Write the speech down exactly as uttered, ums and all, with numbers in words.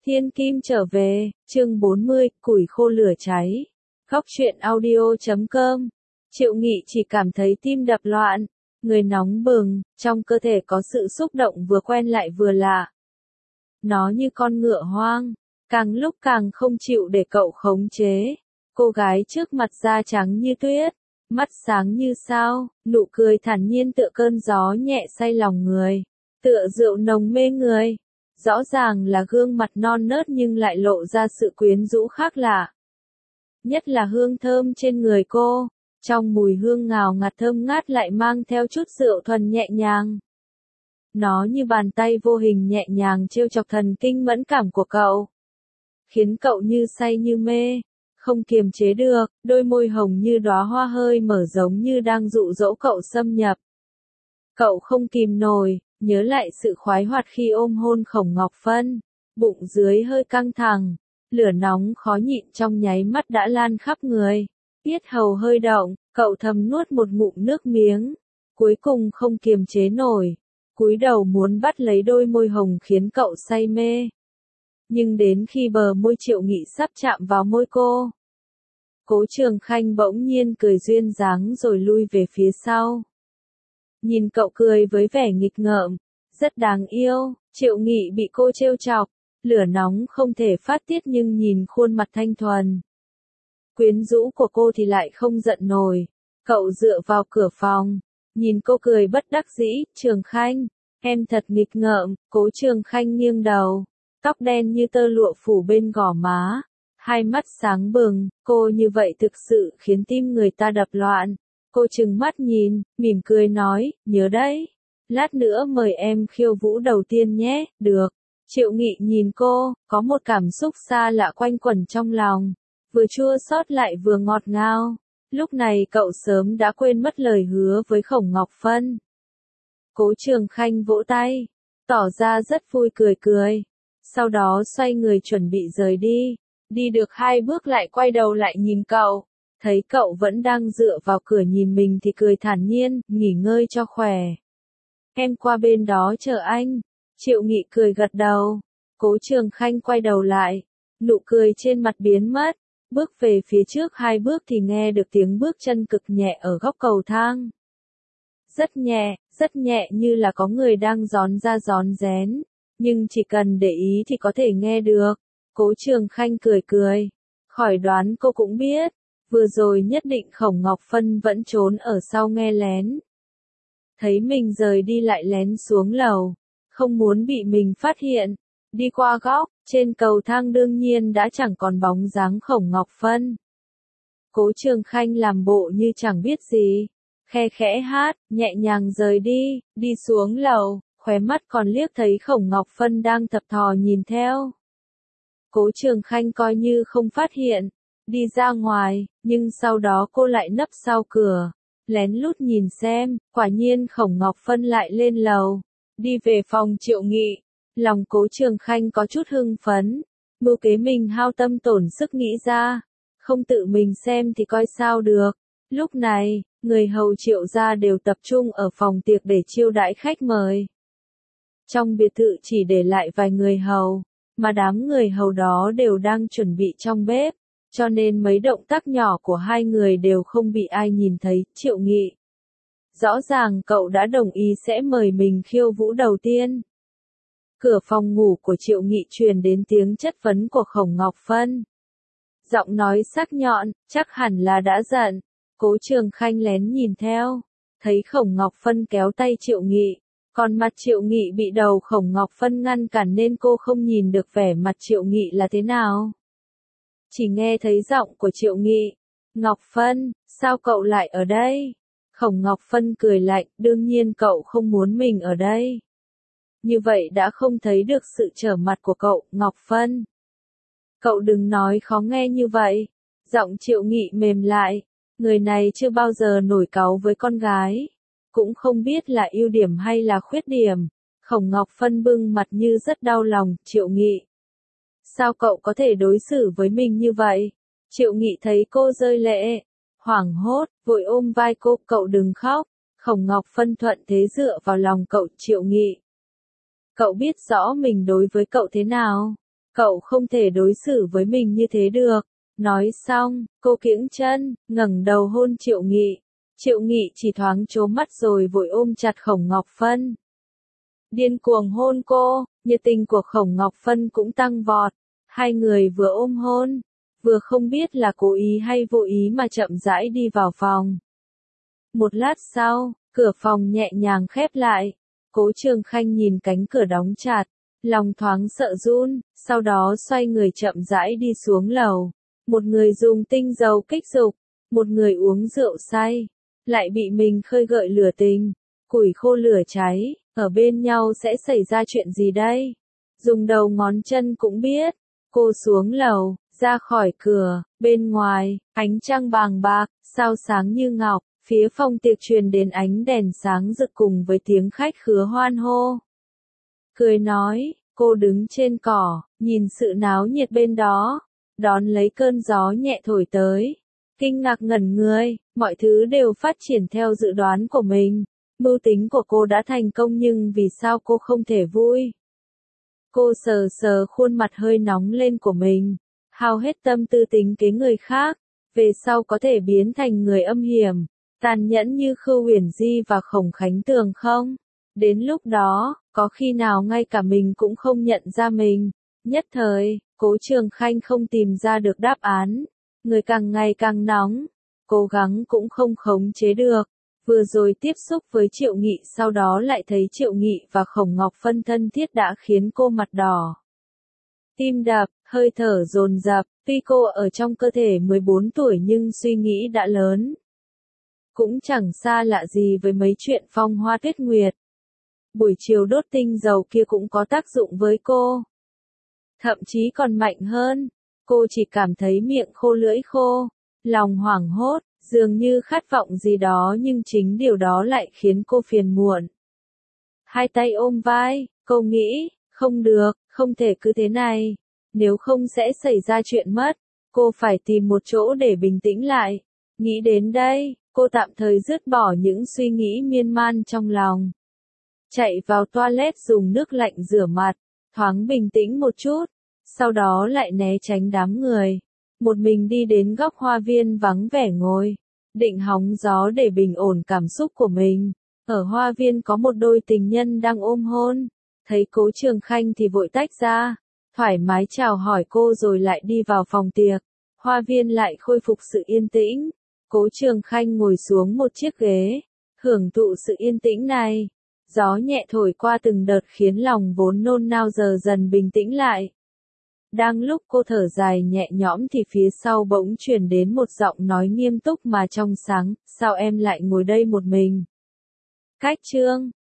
Thiên Kim trở về, chương bốn mươi, củi khô lửa cháy. Góc truyện audio chấm com. Triệu Nghị chỉ cảm thấy tim đập loạn, người nóng bừng, trong cơ thể có sự xúc động vừa quen lại vừa lạ. Nó như con ngựa hoang, càng lúc càng không chịu để cậu khống chế. Cô gái trước mặt da trắng như tuyết, mắt sáng như sao, nụ cười thản nhiên tựa cơn gió nhẹ say lòng người, tựa rượu nồng mê người. Rõ ràng là gương mặt non nớt nhưng lại lộ ra sự quyến rũ khác lạ. Nhất là hương thơm trên người cô, trong mùi hương ngào ngạt thơm ngát lại mang theo chút rượu thuần nhẹ nhàng. Nó như bàn tay vô hình nhẹ nhàng trêu chọc thần kinh mẫn cảm của cậu, khiến cậu như say như mê, không kiềm chế được, đôi môi hồng như đóa hoa hơi mở giống như đang dụ dỗ cậu xâm nhập. Cậu không kìm nổi, nhớ lại sự khoái hoạt khi ôm hôn Khổng Ngọc Phân, bụng dưới hơi căng thẳng, lửa nóng khó nhịn trong nháy mắt đã lan khắp người, yết hầu hơi động, cậu thầm nuốt một ngụm nước miếng, cuối cùng không kiềm chế nổi, cúi đầu muốn bắt lấy đôi môi hồng khiến cậu say mê. Nhưng đến khi bờ môi Triệu Nghị sắp chạm vào môi cô, Cố Trường Khanh bỗng nhiên cười duyên dáng rồi lui về phía sau. Nhìn cậu cười với vẻ nghịch ngợm, rất đáng yêu, Triệu Nghị bị cô trêu chọc, lửa nóng không thể phát tiết nhưng nhìn khuôn mặt thanh thuần, quyến rũ của cô thì lại không giận nổi. Cậu dựa vào cửa phòng, nhìn cô cười bất đắc dĩ, Trường Khanh, em thật nghịch ngợm. Cố Trường Khanh nghiêng đầu, tóc đen như tơ lụa phủ bên gò má, hai mắt sáng bừng, cô như vậy thực sự khiến tim người ta đập loạn. Cô trừng mắt nhìn, mỉm cười nói, nhớ đấy, lát nữa mời em khiêu vũ đầu tiên nhé, được. Triệu Nghị nhìn cô, có một cảm xúc xa lạ quanh quẩn trong lòng, vừa chua xót lại vừa ngọt ngào. Lúc này cậu sớm đã quên mất lời hứa với Khổng Ngọc Phân. Cố Trường Khanh vỗ tay, tỏ ra rất vui cười cười, sau đó xoay người chuẩn bị rời đi, đi được hai bước lại quay đầu lại nhìn cậu. Thấy cậu vẫn đang dựa vào cửa nhìn mình thì cười thản nhiên, nghỉ ngơi cho khỏe. Em qua bên đó chờ anh. Triệu Nghị cười gật đầu. Cố Trường Khanh quay đầu lại, nụ cười trên mặt biến mất, bước về phía trước hai bước thì nghe được tiếng bước chân cực nhẹ ở góc cầu thang. Rất nhẹ, rất nhẹ như là có người đang gión ra gión rén, nhưng chỉ cần để ý thì có thể nghe được. Cố Trường Khanh cười cười, khỏi đoán cô cũng biết. Vừa rồi nhất định Khổng Ngọc Phân vẫn trốn ở sau nghe lén. Thấy mình rời đi lại lén xuống lầu, không muốn bị mình phát hiện. Đi qua góc, trên cầu thang đương nhiên đã chẳng còn bóng dáng Khổng Ngọc Phân. Cố Trường Khanh làm bộ như chẳng biết gì, khe khẽ hát, nhẹ nhàng rời đi, đi xuống lầu, khóe mắt còn liếc thấy Khổng Ngọc Phân đang thập thò nhìn theo. Cố Trường Khanh coi như không phát hiện, đi ra ngoài, nhưng sau đó cô lại nấp sau cửa, lén lút nhìn xem, quả nhiên Khổng Ngọc Phân lại lên lầu, đi về phòng Triệu Nghị. Lòng Cố Trường Khanh có chút hưng phấn, mưu kế mình hao tâm tổn sức nghĩ ra, không tự mình xem thì coi sao được. Lúc này, người hầu Triệu gia đều tập trung ở phòng tiệc để chiêu đãi khách mời. Trong biệt thự chỉ để lại vài người hầu, mà đám người hầu đó đều đang chuẩn bị trong bếp, cho nên mấy động tác nhỏ của hai người đều không bị ai nhìn thấy. Triệu Nghị, rõ ràng cậu đã đồng ý sẽ mời mình khiêu vũ đầu tiên. Cửa phòng ngủ của Triệu Nghị truyền đến tiếng chất vấn của Khổng Ngọc Phân. Giọng nói sắc nhọn, chắc hẳn là đã giận. Cố Trường Khanh lén nhìn theo, thấy Khổng Ngọc Phân kéo tay Triệu Nghị, còn mặt Triệu Nghị bị đầu Khổng Ngọc Phân ngăn cản nên cô không nhìn được vẻ mặt Triệu Nghị là thế nào. Chỉ nghe thấy giọng của Triệu Nghị, Ngọc Phân, sao cậu lại ở đây? Khổng Ngọc Phân cười lạnh, đương nhiên cậu không muốn mình ở đây. Như vậy đã không thấy được sự trở mặt của cậu, Ngọc Phân. Cậu đừng nói khó nghe như vậy. Giọng Triệu Nghị mềm lại, người này chưa bao giờ nổi cáu với con gái, cũng không biết là ưu điểm hay là khuyết điểm. Khổng Ngọc Phân bưng mặt như rất đau lòng, Triệu Nghị, sao cậu có thể đối xử với mình như vậy? Triệu Nghị thấy cô rơi lệ, hoảng hốt, vội ôm vai cô, cậu đừng khóc. Khổng Ngọc Phân thuận thế dựa vào lòng cậu, Triệu Nghị, cậu biết rõ mình đối với cậu thế nào, Cậu không thể đối xử với mình như thế được. Nói xong, cô kiễng chân, ngẩng đầu hôn Triệu Nghị. Triệu Nghị chỉ thoáng trố mắt rồi vội ôm chặt Khổng Ngọc Phân. Điên cuồng hôn cô, nhiệt tình của Khổng Ngọc Phân cũng tăng vọt. Hai người vừa ôm hôn, vừa không biết là cố ý hay vô ý mà chậm rãi đi vào phòng. Một lát sau, cửa phòng nhẹ nhàng khép lại. Cố Trường Khanh nhìn cánh cửa đóng chặt, lòng thoáng sợ run, sau đó xoay người chậm rãi đi xuống lầu. Một người dùng tinh dầu kích dục, một người uống rượu say, lại bị mình khơi gợi lửa tình. Củi khô lửa cháy, ở bên nhau sẽ xảy ra chuyện gì đây? Dùng đầu ngón chân cũng biết. Cô xuống lầu, ra khỏi cửa, bên ngoài, ánh trăng bàng bạc, sao sáng như ngọc, phía phòng tiệc truyền đến ánh đèn sáng rực cùng với tiếng khách khứa hoan hô. Cười nói, cô đứng trên cỏ, nhìn sự náo nhiệt bên đó, đón lấy cơn gió nhẹ thổi tới. Kinh ngạc ngẩn người, mọi thứ đều phát triển theo dự đoán của mình. Mưu tính của cô đã thành công nhưng vì sao cô không thể vui? Cô sờ sờ khuôn mặt hơi nóng lên của mình, hao hết tâm tư tính kế người khác, về sau có thể biến thành người âm hiểm, tàn nhẫn như Khưu Uyển Di và Khổng Khánh Tường không? Đến lúc đó, có khi nào ngay cả mình cũng không nhận ra mình? Nhất thời, Cố Trường Khanh không tìm ra được đáp án, người càng ngày càng nóng, cố gắng cũng không khống chế được. Vừa rồi tiếp xúc với Triệu Nghị sau đó lại thấy Triệu Nghị và Khổng Ngọc Phân thân thiết đã khiến cô mặt đỏ. Tim đập, hơi thở dồn dập, tuy cô ở trong cơ thể mười bốn tuổi nhưng suy nghĩ đã lớn. Cũng chẳng xa lạ gì với mấy chuyện phong hoa tuyết nguyệt. Buổi chiều đốt tinh dầu kia cũng có tác dụng với cô. Thậm chí còn mạnh hơn, cô chỉ cảm thấy miệng khô lưỡi khô, lòng hoảng hốt. Dường như khát vọng gì đó nhưng chính điều đó lại khiến cô phiền muộn. Hai tay ôm vai, cô nghĩ, không được, không thể cứ thế này. Nếu không sẽ xảy ra chuyện mất. Cô phải tìm một chỗ để bình tĩnh lại. Nghĩ đến đây, cô tạm thời dứt bỏ những suy nghĩ miên man trong lòng. Chạy vào toilet dùng nước lạnh rửa mặt, thoáng bình tĩnh một chút. Sau đó lại né tránh đám người. Một mình đi đến góc hoa viên vắng vẻ ngồi, định hóng gió để bình ổn cảm xúc của mình. Ở hoa viên có một đôi tình nhân đang ôm hôn, thấy Cố Trường Khanh thì vội tách ra, thoải mái chào hỏi cô rồi lại đi vào phòng tiệc. Hoa viên lại khôi phục sự yên tĩnh. Cố Trường Khanh ngồi xuống một chiếc ghế, hưởng thụ sự yên tĩnh này. Gió nhẹ thổi qua từng đợt khiến lòng vốn nôn nao giờ dần bình tĩnh lại. Đang lúc cô thở dài nhẹ nhõm thì phía sau bỗng truyền đến một giọng nói nghiêm túc mà trong sáng, sao em lại ngồi đây một mình? Cách chương